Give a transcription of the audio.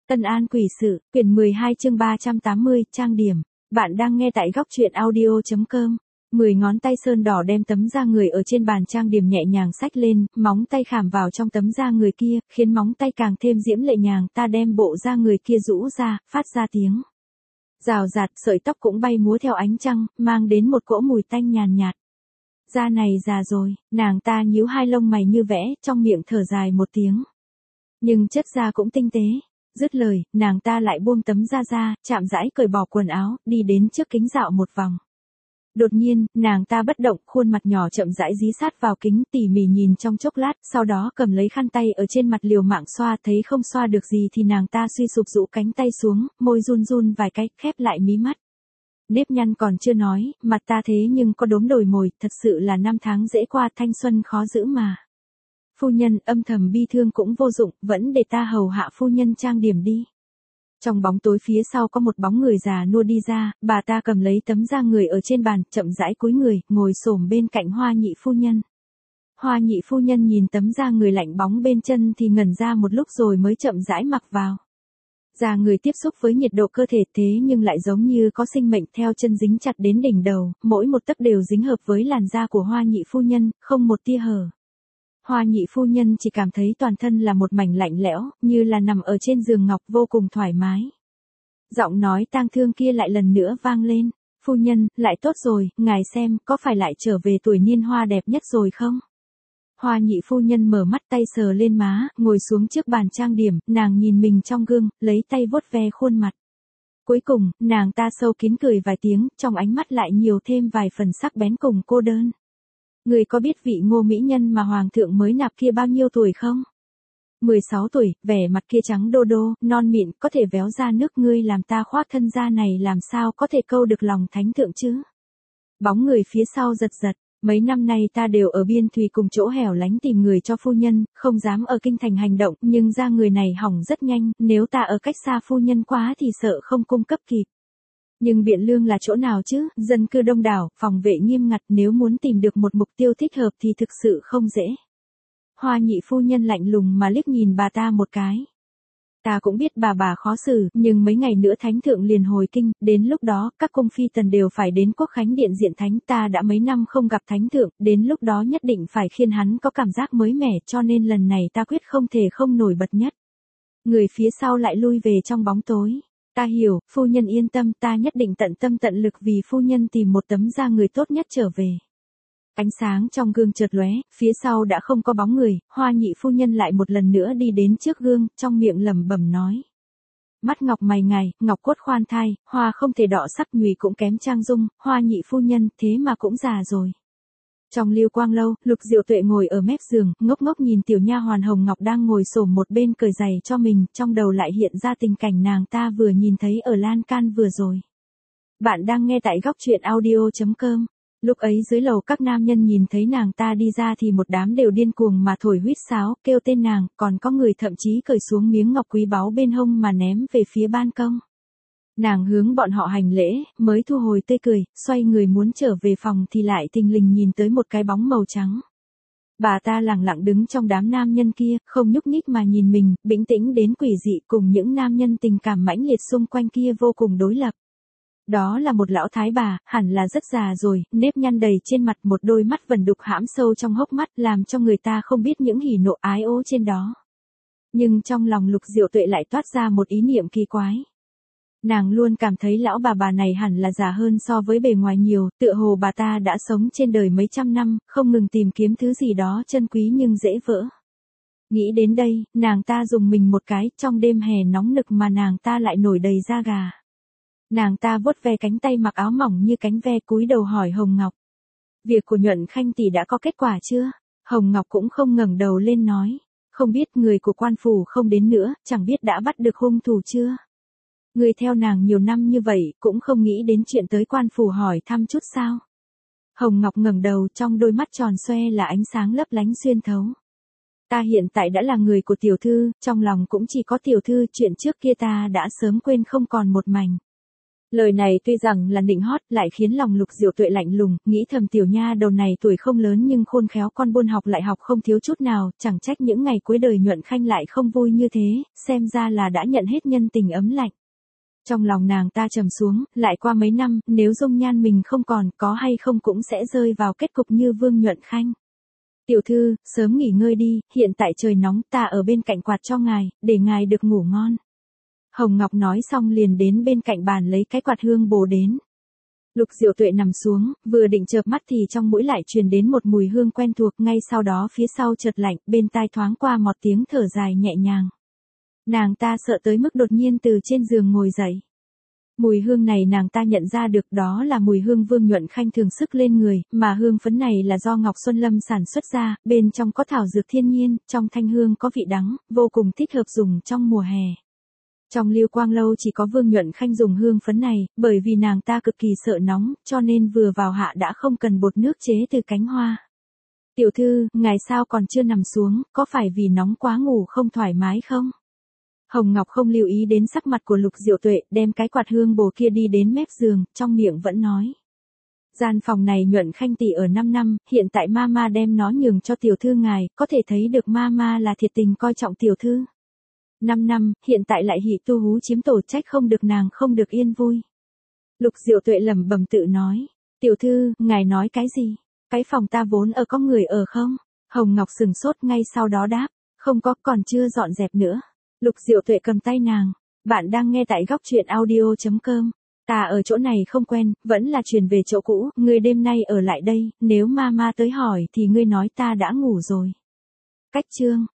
Tân An Quỷ Sự, quyển 12 chương 380, trang điểm. Bạn đang nghe tại góc truyện audio.com. 10 ngón tay sơn đỏ đem tấm da người ở trên bàn trang điểm nhẹ nhàng xách lên, móng tay khảm vào trong tấm da người kia, khiến móng tay càng thêm diễm lệ nhàng. Ta đem bộ da người kia rũ ra, phát ra tiếng rào rạt, sợi tóc cũng bay múa theo ánh trăng, mang đến một cỗ mùi tanh nhàn nhạt. Da này già rồi, nàng ta nhíu hai lông mày như vẽ, trong miệng thở dài một tiếng. Nhưng chất da cũng tinh tế. Dứt lời, nàng ta lại buông tấm da ra, chạm rãi cởi bỏ quần áo, đi đến trước kính dạo một vòng. Đột nhiên, nàng ta bất động, khuôn mặt nhỏ chậm rãi dí sát vào kính, tỉ mỉ nhìn trong chốc lát, sau đó cầm lấy khăn tay ở trên mặt liều mạng xoa, thấy không xoa được gì thì nàng ta suy sụp rũ cánh tay xuống, môi run run vài cái, khép lại mí mắt. Nếp nhăn còn chưa nói, mặt ta thế nhưng có đốm đồi mồi, thật sự là năm tháng dễ qua, thanh xuân khó giữ mà. Phu nhân, âm thầm bi thương cũng vô dụng, vẫn để ta hầu hạ phu nhân trang điểm đi. Trong bóng tối phía sau có một bóng người già nua đi ra, bà ta cầm lấy tấm da người ở trên bàn, chậm rãi cúi người, ngồi xổm bên cạnh Hoa Nhị phu nhân. Hoa Nhị phu nhân nhìn tấm da người lạnh bóng bên chân thì ngẩn ra một lúc rồi mới chậm rãi mặc vào. Da người tiếp xúc với nhiệt độ cơ thể thế nhưng lại giống như có sinh mệnh, theo chân dính chặt đến đỉnh đầu, mỗi một tấc đều dính hợp với làn da của Hoa Nhị phu nhân, không một tia hở. Hoa Nhị phu nhân chỉ cảm thấy toàn thân là một mảnh lạnh lẽo, như là nằm ở trên giường ngọc, vô cùng thoải mái. Giọng nói tang thương kia lại lần nữa vang lên. Phu nhân, lại tốt rồi, ngài xem, có phải lại trở về tuổi niên hoa đẹp nhất rồi không? Hoa Nhị phu nhân mở mắt, tay sờ lên má, ngồi xuống trước bàn trang điểm, nàng nhìn mình trong gương, lấy tay vuốt ve khuôn mặt. Cuối cùng, nàng ta sâu kín cười vài tiếng, trong ánh mắt lại nhiều thêm vài phần sắc bén cùng cô đơn. Người có biết vị Ngô mỹ nhân mà hoàng thượng mới nạp kia bao nhiêu tuổi không? 16 tuổi, vẻ mặt kia trắng đô đô, non mịn, có thể véo ra nước, ngươi làm ta khoác thân da này làm sao có thể câu được lòng thánh thượng chứ? Bóng người phía sau giật giật, mấy năm nay ta đều ở biên thùy cùng chỗ hẻo lánh tìm người cho phu nhân, không dám ở kinh thành hành động, nhưng da người này hỏng rất nhanh, nếu ta ở cách xa phu nhân quá thì sợ không cung cấp kịp. Nhưng Biện Lương là chỗ nào chứ, dân cư đông đảo, phòng vệ nghiêm ngặt, nếu muốn tìm được một mục tiêu thích hợp thì thực sự không dễ. Hoa Nhị phu nhân lạnh lùng mà liếc nhìn bà ta một cái. Ta cũng biết bà khó xử, nhưng mấy ngày nữa thánh thượng liền hồi kinh, đến lúc đó các cung phi tần đều phải đến quốc khánh điện diện thánh, ta đã mấy năm không gặp thánh thượng, đến lúc đó nhất định phải khiến hắn có cảm giác mới mẻ, cho nên lần này ta quyết không thể không nổi bật nhất. Người phía sau lại lui về trong bóng tối. Ta hiểu, phu nhân yên tâm, ta nhất định tận tâm tận lực vì phu nhân tìm một tấm da người tốt nhất trở về. Ánh sáng trong gương chợt lóe, phía sau đã không có bóng người, Hoa Nhị phu nhân lại một lần nữa đi đến trước gương, trong miệng lẩm bẩm nói. Mắt ngọc mày ngài, ngọc cốt khoan thai, hoa không thể đọ sắc, nhùy cũng kém trang dung, Hoa Nhị phu nhân, thế mà cũng già rồi. Trong Lưu Quang lâu, Lục Diệu Tuệ ngồi ở mép giường, ngốc ngốc nhìn tiểu nha hoàn Hồng Ngọc đang ngồi xổm một bên cởi giày cho mình, trong đầu lại hiện ra tình cảnh nàng ta vừa nhìn thấy ở lan can vừa rồi. Bạn đang nghe tại góc truyện audio.com. Lúc ấy dưới lầu các nam nhân nhìn thấy nàng ta đi ra thì một đám đều điên cuồng mà thổi huýt sáo, kêu tên nàng, còn có người thậm chí cởi xuống miếng ngọc quý báu bên hông mà ném về phía ban công. Nàng hướng bọn họ hành lễ, mới thu hồi tươi cười, xoay người muốn trở về phòng thì lại thình lình nhìn tới một cái bóng màu trắng. Bà ta lẳng lặng đứng trong đám nam nhân kia, không nhúc nhích mà nhìn mình, bĩnh tĩnh đến quỷ dị, cùng những nam nhân tình cảm mãnh liệt xung quanh kia vô cùng đối lập. Đó là một lão thái bà, hẳn là rất già rồi, nếp nhăn đầy trên mặt, một đôi mắt vẩn đục hãm sâu trong hốc mắt, làm cho người ta không biết những hỉ nộ ái ố trên đó. Nhưng trong lòng Lục Diệu Tuệ lại toát ra một ý niệm kỳ quái. Nàng luôn cảm thấy lão bà này hẳn là già hơn so với bề ngoài nhiều, tựa hồ bà ta đã sống trên đời mấy trăm năm, không ngừng tìm kiếm thứ gì đó chân quý nhưng dễ vỡ. Nghĩ đến đây, nàng ta dùng mình một cái, trong đêm hè nóng nực mà nàng ta lại nổi đầy da gà. Nàng ta vuốt ve cánh tay mặc áo mỏng như cánh ve, cúi đầu hỏi Hồng Ngọc. Việc của Nhuận Khanh tỷ đã có kết quả chưa? Hồng Ngọc cũng không ngẩng đầu lên nói. Không biết, người của quan phủ không đến nữa, chẳng biết đã bắt được hung thủ chưa? Người theo nàng nhiều năm như vậy, cũng không nghĩ đến chuyện tới quan phủ hỏi thăm chút sao? Hồng Ngọc ngẩng đầu, trong đôi mắt tròn xoe là ánh sáng lấp lánh xuyên thấu. Ta hiện tại đã là người của tiểu thư, trong lòng cũng chỉ có tiểu thư, chuyện trước kia ta đã sớm quên không còn một mảnh. Lời này tuy rằng là nịnh hót, lại khiến lòng Lục Diệu Tuệ lạnh lùng, nghĩ thầm tiểu nha đầu này tuổi không lớn nhưng khôn khéo, con buôn học lại học không thiếu chút nào, chẳng trách những ngày cuối đời Nhuận Khanh lại không vui như thế, xem ra là đã nhận hết nhân tình ấm lạnh. Trong lòng nàng ta trầm xuống, lại qua mấy năm, nếu dung nhan mình không còn, có hay không cũng sẽ rơi vào kết cục như Vương Nhuận Khanh. Tiểu thư, sớm nghỉ ngơi đi, hiện tại trời nóng, ta ở bên cạnh quạt cho ngài, để ngài được ngủ ngon. Hồng Ngọc nói xong liền đến bên cạnh bàn lấy cái quạt hương bồ đến. Lục Diệu Tuệ nằm xuống, vừa định chợp mắt thì trong mũi lại truyền đến một mùi hương quen thuộc, ngay sau đó phía sau chợt lạnh, bên tai thoáng qua một tiếng thở dài nhẹ nhàng. Nàng ta sợ tới mức đột nhiên từ trên giường ngồi dậy. Mùi hương này nàng ta nhận ra được, đó là mùi hương Vương Nhuận Khanh thường sức lên người, mà hương phấn này là do Ngọc Xuân Lâm sản xuất ra, bên trong có thảo dược thiên nhiên, trong thanh hương có vị đắng, vô cùng thích hợp dùng trong mùa hè. Trong Lưu Quang Lâu chỉ có Vương Nhuận Khanh dùng hương phấn này, bởi vì nàng ta cực kỳ sợ nóng, cho nên vừa vào hạ đã không cần bột nước chế từ cánh hoa. Tiểu thư, ngài sao còn chưa nằm xuống, có phải vì nóng quá ngủ không thoải mái không? Hồng Ngọc không lưu ý đến sắc mặt của Lục Diệu Tuệ, đem cái quạt hương bồ kia đi đến mép giường, trong miệng vẫn nói. Gian phòng này Nhuận Khanh tỷ ở 5 năm, hiện tại mama đem nó nhường cho tiểu thư ngài, có thể thấy được mama là thiệt tình coi trọng tiểu thư. 5 năm, hiện tại lại hỉ tu hú chiếm tổ, trách không được nàng không được yên vui. Lục Diệu Tuệ lẩm bẩm tự nói. Tiểu thư, ngài nói cái gì? Cái phòng ta vốn ở có người ở không? Hồng Ngọc sừng sốt ngay sau đó đáp. Không có, còn chưa dọn dẹp nữa. Lục Diệu Tuệ cầm tay nàng. Bạn đang nghe tại góc truyện audio.com. Ta ở chỗ này không quen, vẫn là chuyển về chỗ cũ, ngươi đêm nay ở lại đây, nếu mama tới hỏi thì ngươi nói ta đã ngủ rồi. Cách chương.